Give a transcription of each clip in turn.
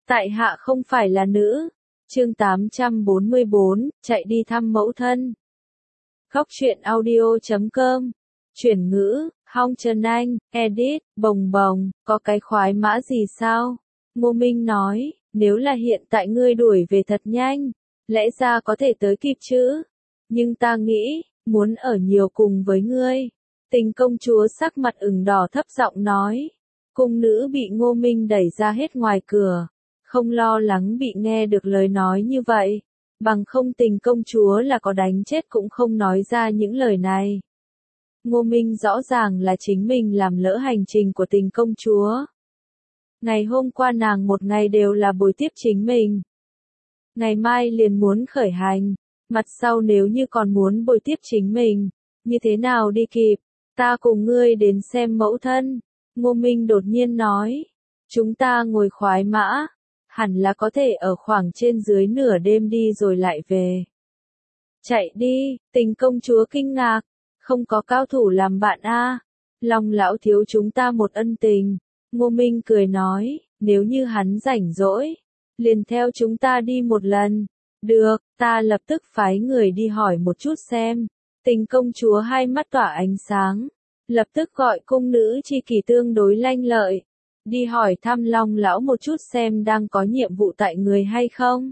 Tại hạ không phải là nữ. Chương 844, chạy đi thăm mẫu thân. Góc truyện audio.com. Chuyển ngữ, Hong Trần Anh, edit, bồng bồng, có cái khoái mã gì sao? Ngô Minh nói, nếu là hiện tại ngươi đuổi về thật nhanh, lẽ ra có thể tới kịp chứ. Nhưng ta nghĩ, muốn ở nhiều cùng với ngươi. Tình công chúa sắc mặt ửng đỏ thấp giọng nói. Cung nữ bị Ngô Minh đẩy ra hết ngoài cửa. Không lo lắng bị nghe được lời nói như vậy. Bằng không tình công chúa là có đánh chết cũng không nói ra những lời này. Ngô Minh rõ ràng là chính mình làm lỡ hành trình của tình công chúa. Ngày hôm qua nàng một ngày đều là bồi tiếp chính mình. Ngày mai liền muốn khởi hành, mặt sau nếu như còn muốn bồi tiếp chính mình, như thế nào đi kịp, ta cùng ngươi đến xem mẫu thân. Ngô Minh đột nhiên nói, chúng ta ngồi khoái mã, hẳn là có thể ở khoảng trên dưới nửa đêm đi rồi lại về. Chạy đi, tình công chúa kinh ngạc, không có cao thủ làm bạn a, Long lão thiếu chúng ta một ân tình. Ngô Minh cười nói, nếu như hắn rảnh rỗi, liền theo chúng ta đi một lần. Được, ta lập tức phái người đi hỏi một chút xem. Tình công chúa hai mắt tỏa ánh sáng, lập tức gọi cung nữ chi kỷ tương đối lanh lợi. Đi hỏi thăm Long lão một chút xem đang có nhiệm vụ tại người hay không.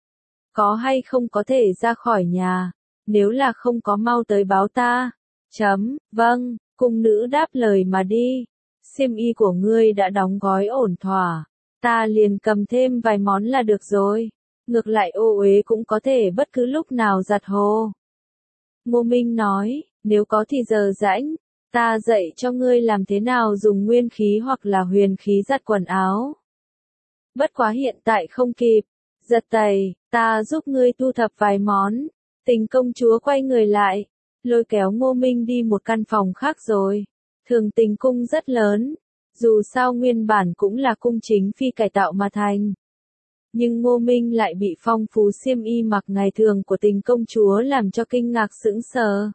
Có hay không có thể ra khỏi nhà, nếu là không có mau tới báo ta. Vâng, cung nữ đáp lời mà đi. Xiêm y của ngươi đã đóng gói ổn thỏa, ta liền cầm thêm vài món là được rồi. Ngược lại ô uế cũng có thể bất cứ lúc nào giặt hồ. Ngô Minh nói, nếu có thì giờ rãnh, ta dạy cho ngươi làm thế nào dùng nguyên khí hoặc là huyền khí giặt quần áo. Bất quá hiện tại không kịp, giật tẩy, ta giúp ngươi thu thập vài món. Tình công chúa quay người lại, lôi kéo Ngô Minh đi một căn phòng khác rồi. Thường Tình cung rất lớn, dù sao nguyên bản cũng là cung chính phi cải tạo mà thành. Nhưng Ngô Minh lại bị phong phú xiêm y mặc ngày thường của tình công chúa làm cho kinh ngạc sững sờ.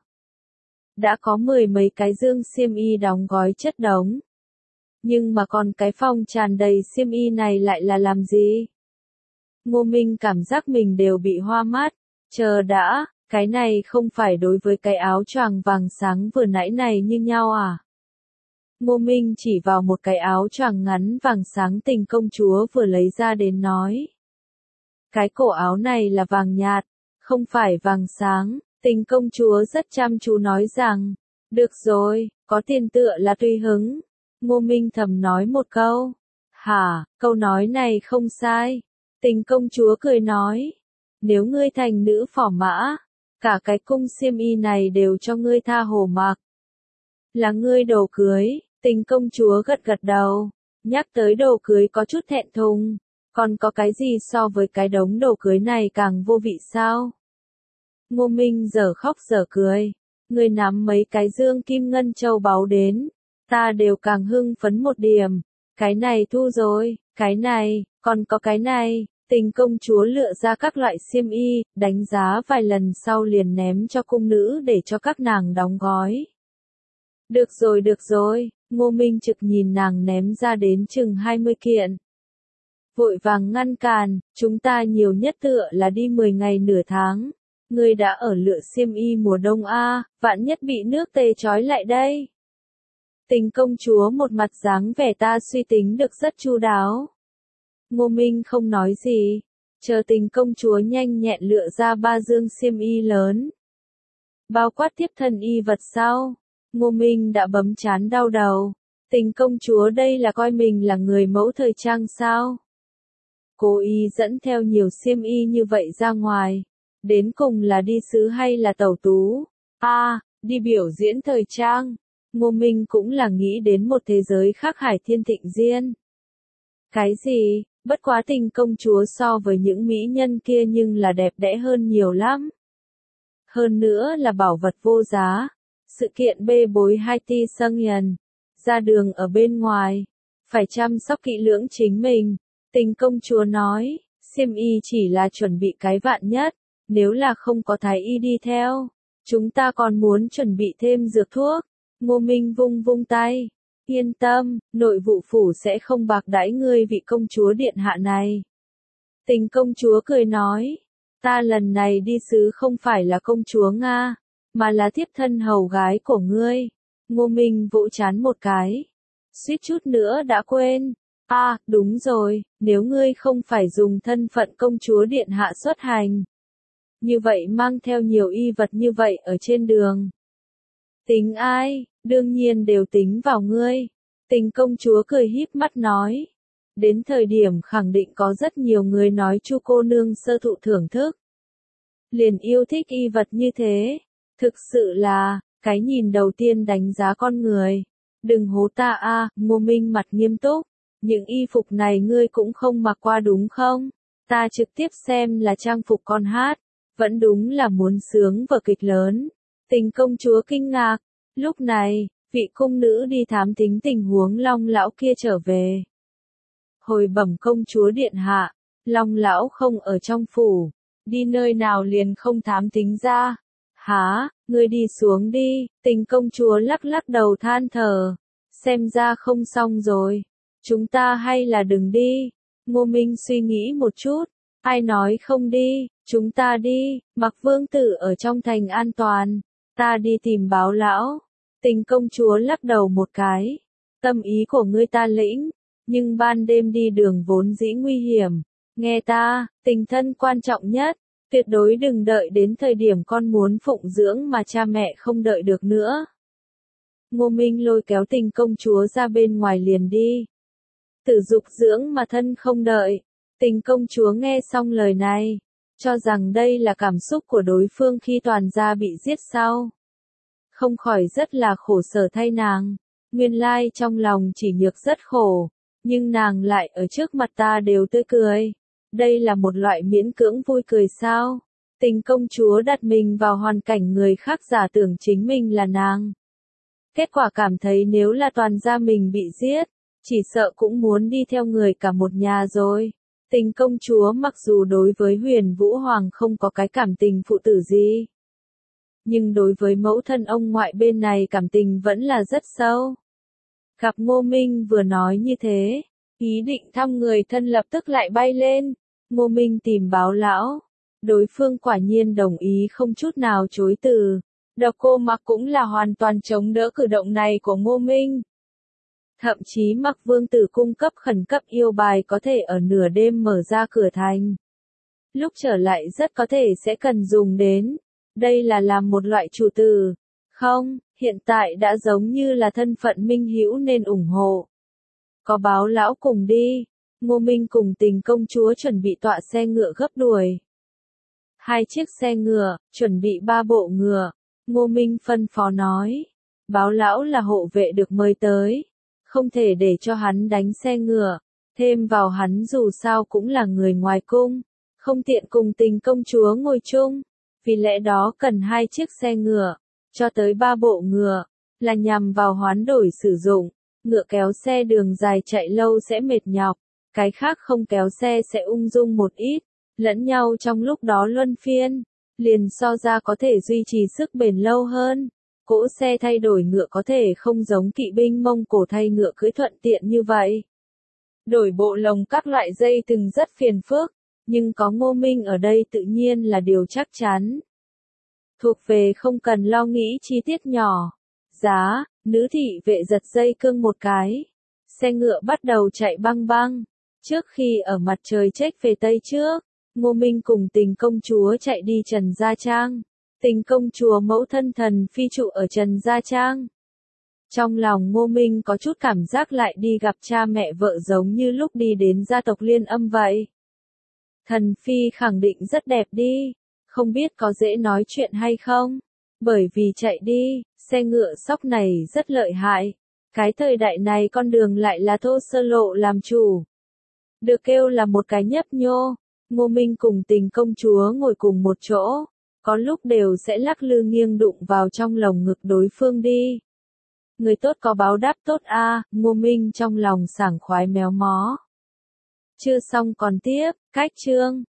Đã có 10 mấy cái dương xiêm y đóng gói chất đống. Nhưng mà còn cái phòng tràn đầy xiêm y này lại là làm gì? Ngô Minh cảm giác mình đều bị hoa mắt. Chờ đã, cái này không phải đối với cái áo choàng vàng sáng vừa nãy này như nhau à? Ngô Minh chỉ vào một cái áo choàng ngắn vàng sáng tình công chúa vừa lấy ra đến nói. Cái cổ áo này là vàng nhạt, không phải vàng sáng. Tình công chúa rất chăm chú nói rằng, được rồi, có tiền tựa là tùy hứng. Ngô Minh thầm nói một câu. Hả, câu nói này không sai. Tình công chúa cười nói, nếu ngươi thành nữ phò mã, cả cái cung xiêm y này đều cho ngươi tha hồ mặc. Là ngươi đồ cưới. Tình công chúa gật gật đầu, nhắc tới đồ cưới có chút thẹn thùng, còn có cái gì so với cái đống đồ cưới này càng vô vị sao? Ngô Minh giờ khóc giờ cười, người nắm mấy cái dương kim ngân châu báu đến, ta đều càng hưng phấn một điểm, cái này thu rồi, cái này, còn có cái này. Tình công chúa lựa ra các loại xiêm y, đánh giá vài lần sau liền ném cho cung nữ để cho các nàng đóng gói. Được rồi, Ngô Minh trực nhìn nàng ném ra đến chừng 20 kiện. Vội vàng ngăn cản, chúng ta nhiều nhất tựa là đi 10 ngày nửa tháng. Ngươi đã ở lựa xiêm y mùa đông a, vạn nhất bị nước tê trói lại đây. Tình công chúa một mặt dáng vẻ ta suy tính được rất chu đáo. Ngô Minh không nói gì, chờ tình công chúa nhanh nhẹn lựa ra 3 dương xiêm y lớn. Bao quát tiếp thân y vật sau. Ngô Minh đã bấm chán đau đầu. Tình công chúa đây là coi mình là người mẫu thời trang sao? Cố ý dẫn theo nhiều xiêm y như vậy ra ngoài. Đến cùng là đi sứ hay là tẩu tú? Đi biểu diễn thời trang. Ngô Minh cũng là nghĩ đến một thế giới khác hải thiên thịnh diên. Cái gì? Bất quá tình công chúa so với những mỹ nhân kia nhưng là đẹp đẽ hơn nhiều lắm. Hơn nữa là bảo vật vô giá. Sự kiện bê bối Haiti Sung Hiền, ra đường ở bên ngoài, phải chăm sóc kỹ lưỡng chính mình. Tình công chúa nói, xiêm y chỉ là chuẩn bị cái vạn nhất, nếu là không có thái y đi theo, chúng ta còn muốn chuẩn bị thêm dược thuốc. Ngô Minh vung tay, Yên tâm, nội vụ phủ sẽ không bạc đãi ngươi vị công chúa điện hạ này. Tình công chúa cười nói, ta lần này đi sứ không phải là công chúa Nga, mà là thiếp thân hầu gái của ngươi. Ngô Minh vỗ trán một cái. Suýt chút nữa đã quên. À, đúng rồi, nếu ngươi không phải dùng thân phận công chúa điện hạ xuất hành. Như vậy mang theo nhiều y vật như vậy ở trên đường. Tính ai, đương nhiên đều tính vào ngươi. Tình công chúa cười híp mắt nói. Đến thời điểm khẳng định có rất nhiều người nói Chu cô nương sơ thụ thưởng thức. Liền yêu thích y vật như thế. Thực sự là, cái nhìn đầu tiên đánh giá con người. Đừng hố ta a, Ngô Minh mặt nghiêm túc. Những y phục này ngươi cũng không mặc qua đúng không? Ta trực tiếp xem là trang phục con hát. Vẫn đúng là muốn sướng vở kịch lớn. Tình công chúa kinh ngạc. Lúc này, vị cung nữ đi thám thính tình huống Long lão kia trở về. Hồi bẩm công chúa điện hạ, Long lão không ở trong phủ. Đi nơi nào liền không thám thính ra. Hả, ngươi đi xuống đi, tình công chúa lắc lắc đầu than thở. Xem ra không xong rồi. Chúng ta hay là đừng đi. Ngô Minh suy nghĩ một chút. Ai nói không đi, chúng ta đi, mặc vương tử ở trong thành an toàn. Ta đi tìm báo lão. Tình công chúa lắc đầu một cái. Tâm ý của ngươi ta lĩnh. Nhưng ban đêm đi đường vốn dĩ nguy hiểm. Nghe ta, tình thân quan trọng nhất. Tuyệt đối đừng đợi đến thời điểm con muốn phụng dưỡng mà cha mẹ không đợi được nữa. Ngô Minh lôi kéo tình công chúa ra bên ngoài liền đi. Tử dục dưỡng mà thân không đợi. Tình công chúa nghe xong lời này. Cho rằng đây là cảm xúc của đối phương khi toàn gia bị giết sau. Không khỏi rất là khổ sở thay nàng. Nguyên lai trong lòng chỉ nhược rất khổ. Nhưng nàng lại ở trước mặt ta đều tươi cười. Đây là một loại miễn cưỡng vui cười sao? Tình công chúa đặt mình vào hoàn cảnh người khác giả tưởng chính mình là nàng. Kết quả cảm thấy nếu là toàn gia mình bị giết, chỉ sợ cũng muốn đi theo người cả một nhà rồi. Tình công chúa mặc dù đối với Huyền Vũ Hoàng không có cái cảm tình phụ tử gì. Nhưng đối với mẫu thân ông ngoại bên này cảm tình vẫn là rất sâu. Gặp Ngô Minh vừa nói như thế, ý định thăm người thân lập tức lại bay lên. Ngô Minh tìm báo lão. Đối phương quả nhiên đồng ý không chút nào chối từ. Độc Cô Mặc cũng là hoàn toàn chống đỡ cử động này của Ngô Minh. Thậm chí Mặc Vương tử cung cấp khẩn cấp yêu bài có thể ở nửa đêm mở ra cửa thành. Lúc trở lại rất có thể sẽ cần dùng đến. Đây là làm một loại chủ từ. Không, hiện tại đã giống như là thân phận minh hữu nên ủng hộ. Có báo lão cùng đi. Ngô Minh cùng tình công chúa chuẩn bị tọa xe ngựa gấp đuổi. 2 chiếc xe ngựa, chuẩn bị 3 bộ ngựa. Ngô Minh phân phó nói. Báo lão là hộ vệ được mời tới. Không thể để cho hắn đánh xe ngựa. Thêm vào hắn dù sao cũng là người ngoài cung. Không tiện cùng tình công chúa ngồi chung. Vì lẽ đó cần 2 chiếc xe ngựa. Cho tới 3 bộ ngựa. Là nhằm vào hoán đổi sử dụng. Ngựa kéo xe đường dài chạy lâu sẽ mệt nhọc. Cái khác không kéo xe sẽ ung dung một ít. Lẫn nhau trong lúc đó luân phiên. Liền so ra có thể duy trì sức bền lâu hơn. Cỗ xe thay đổi ngựa có thể không giống kỵ binh Mông Cổ thay ngựa cưỡi thuận tiện như vậy. Đổi bộ lồng các loại dây từng rất phiền phức. Nhưng có Ngô Minh ở đây tự nhiên là điều chắc chắn. Thuộc về không cần lo nghĩ chi tiết nhỏ. Giá, nữ thị vệ giật dây cương một cái. Xe ngựa bắt đầu chạy băng băng. Trước khi ở mặt trời chếch về Tây trước, Ngô Minh cùng tình công chúa chạy đi Trần Gia Trang. Tình công chúa mẫu thân thần phi trụ ở Trần Gia Trang. Trong lòng Ngô Minh có chút cảm giác lại đi gặp cha mẹ vợ giống như lúc đi đến gia tộc Liên Âm vậy. Thần phi khẳng định rất đẹp đi, không biết có dễ nói chuyện hay không, bởi vì chạy đi, xe ngựa sóc này rất lợi hại. Cái thời đại này con đường lại là thô sơ lộ làm chủ. Được kêu là một cái nhấp nhô. Ngô Minh cùng tình công chúa ngồi cùng một chỗ, có lúc đều sẽ lắc lư nghiêng đụng vào trong lồng ngực đối phương đi. Người tốt có báo đáp tốt a, Ngô Minh trong lòng sảng khoái méo mó. Chưa xong còn tiếp, cách chương.